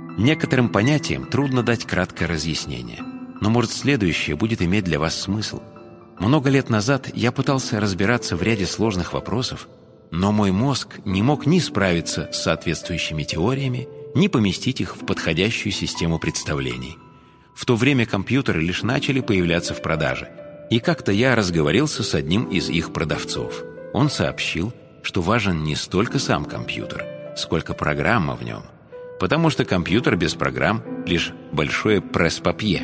Некоторым понятиям трудно дать краткое разъяснение, но, может, следующее будет иметь для вас смысл. Много лет назад я пытался разбираться в ряде сложных вопросов, но мой мозг не мог ни справиться с соответствующими теориями, ни поместить их в подходящую систему представлений. В то время компьютеры лишь начали появляться в продаже, и как-то я разговорился с одним из их продавцов. Он сообщил, что важен не столько сам компьютер, сколько программа в нем, потому что компьютер без программ — лишь большое пресс-папье.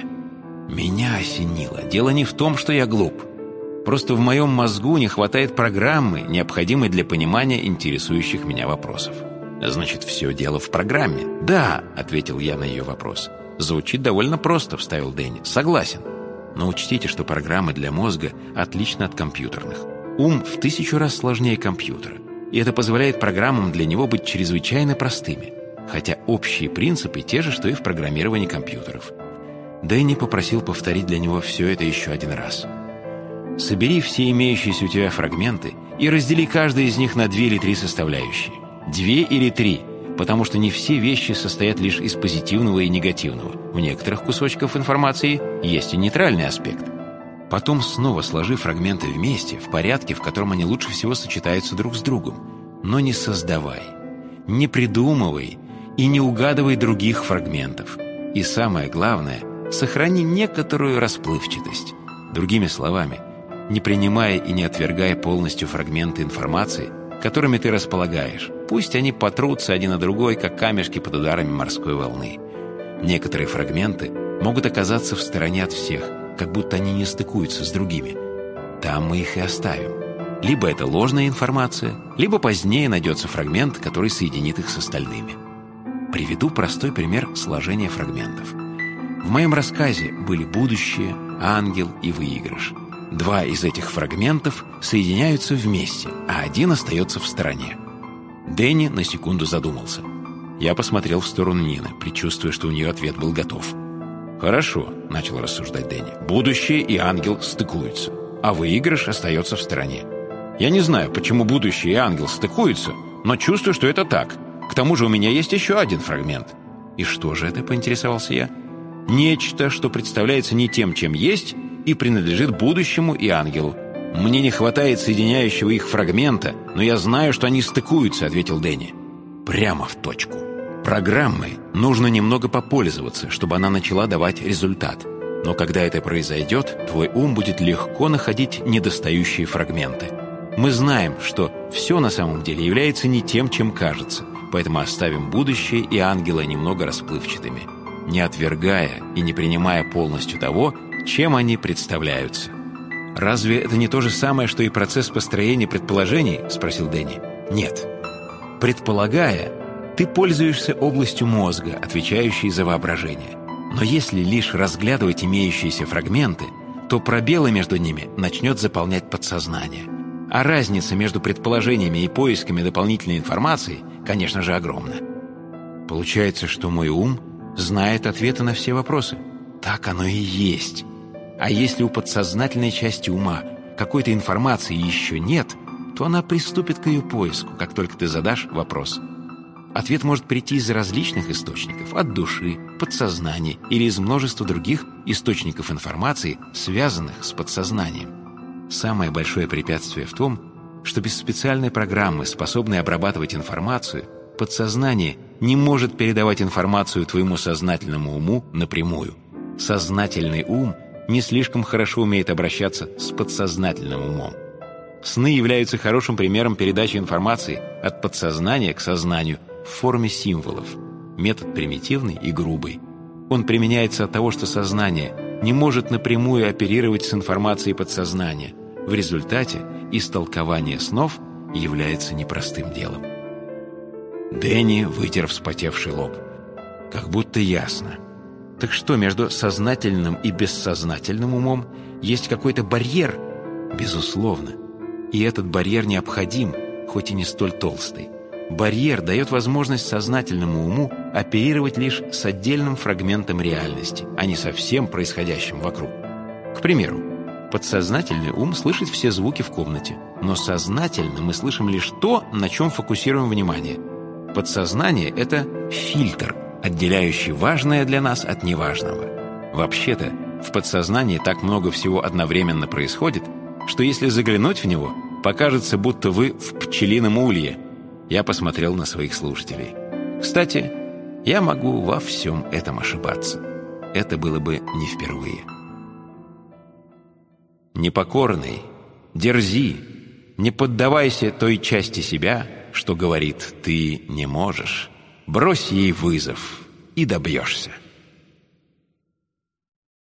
Меня осенило. Дело не в том, что я глуп. Просто в моем мозгу не хватает программы, необходимой для понимания интересующих меня вопросов. «Значит, все дело в программе?» «Да», — ответил я на ее вопрос. «Звучит довольно просто», — вставил Дэнни. «Согласен. Но учтите, что программы для мозга отличны от компьютерных. Ум в 1000 раз сложнее компьютера, и это позволяет программам для него быть чрезвычайно простыми, хотя общие принципы те же, что и в программировании компьютеров». Дэнни попросил повторить для него все это еще один раз. «Собери все имеющиеся у тебя фрагменты и раздели каждый из них на 2 или 3 составляющие. 2 или 3, потому что не все вещи состоят лишь из позитивного и негативного. У некоторых кусочков информации есть и нейтральный аспект. Потом снова сложи фрагменты вместе, в порядке, в котором они лучше всего сочетаются друг с другом. Но не создавай, не придумывай и не угадывай других фрагментов. И самое главное, сохрани некоторую расплывчатость. Другими словами, не принимая и не отвергая полностью фрагменты информации, которыми ты располагаешь. Пусть они потрутся один о другой, как камешки под ударами морской волны. Некоторые фрагменты могут оказаться в стороне от всех, как будто они не стыкуются с другими. Там мы их и оставим. Либо это ложная информация, либо позднее найдется фрагмент, который соединит их с остальными. Приведу простой пример сложения фрагментов. В моем рассказе были будущее, ангел и выигрыш. 2 из этих фрагментов соединяются вместе, а 1 остается в стороне. Дэнни на секунду задумался. Я посмотрел в сторону Нины, предчувствуя, что у нее ответ был готов. «Хорошо», — начал рассуждать Дэнни. «Будущее и ангел стыкуются, а выигрыш остается в стороне. Я не знаю, почему будущее и ангел стыкуются, но чувствую, что это так. К тому же у меня есть еще 1 фрагмент». «И что же это?» — поинтересовался я. «Нечто, что представляется не тем, чем есть, и принадлежит будущему и ангелу. Мне не хватает соединяющего их фрагмента, но я знаю, что они стыкуются», — ответил Дэнни. «Прямо в точку. Программой нужно немного попользоваться, чтобы она начала давать результат. Но когда это произойдет, твой ум будет легко находить недостающие фрагменты. Мы знаем, что все на самом деле является не тем, чем кажется, поэтому оставим будущее и ангела немного расплывчатыми, не отвергая и не принимая полностью того, чем они представляются». «Разве это не то же самое, что и процесс построения предположений?» – спросил Дэнни. «Нет. Предполагая, ты пользуешься областью мозга, отвечающей за воображение. Но если лишь разглядывать имеющиеся фрагменты, то пробелы между ними начнет заполнять подсознание. А разница между предположениями и поисками дополнительной информации, конечно же, огромна. Получается, что мой ум знает ответы на все вопросы. Так оно и есть. А если у подсознательной части ума какой-то информации еще нет, то она приступит к ее поиску, как только ты задашь вопрос. Ответ может прийти из различных источников, от души, подсознания или из множества других источников информации, связанных с подсознанием. Самое большое препятствие в том, что без специальной программы, способной обрабатывать информацию, подсознание не может передавать информацию твоему сознательному уму напрямую. Сознательный ум не слишком хорошо умеет обращаться с подсознательным умом. Сны являются хорошим примером передачи информации от подсознания к сознанию в форме символов. Метод примитивный и грубый. Он применяется от того, что сознание не может напрямую оперировать с информацией подсознания. В результате истолкование снов является непростым делом. Дэнни вытер вспотевший лоб. Как будто ясно. Так что, между сознательным и бессознательным умом есть какой-то барьер? Безусловно. И этот барьер необходим, хоть и не столь толстый. Барьер дает возможность сознательному уму оперировать лишь с отдельным фрагментом реальности, а не со всем происходящим вокруг. К примеру, подсознательный ум слышит все звуки в комнате, но сознательно мы слышим лишь то, на чем фокусируем внимание. Подсознание – это фильтр, отделяющий важное для нас от неважного. Вообще-то, в подсознании так много всего одновременно происходит, что если заглянуть в него, покажется, будто вы в пчелином улье. Я посмотрел на своих слушателей. Кстати, я могу во всем этом ошибаться. Это было бы не впервые. Непокорный, дерзи, не поддавайся той части себя, что говорит «ты не можешь». Брось ей вызов и добьешься.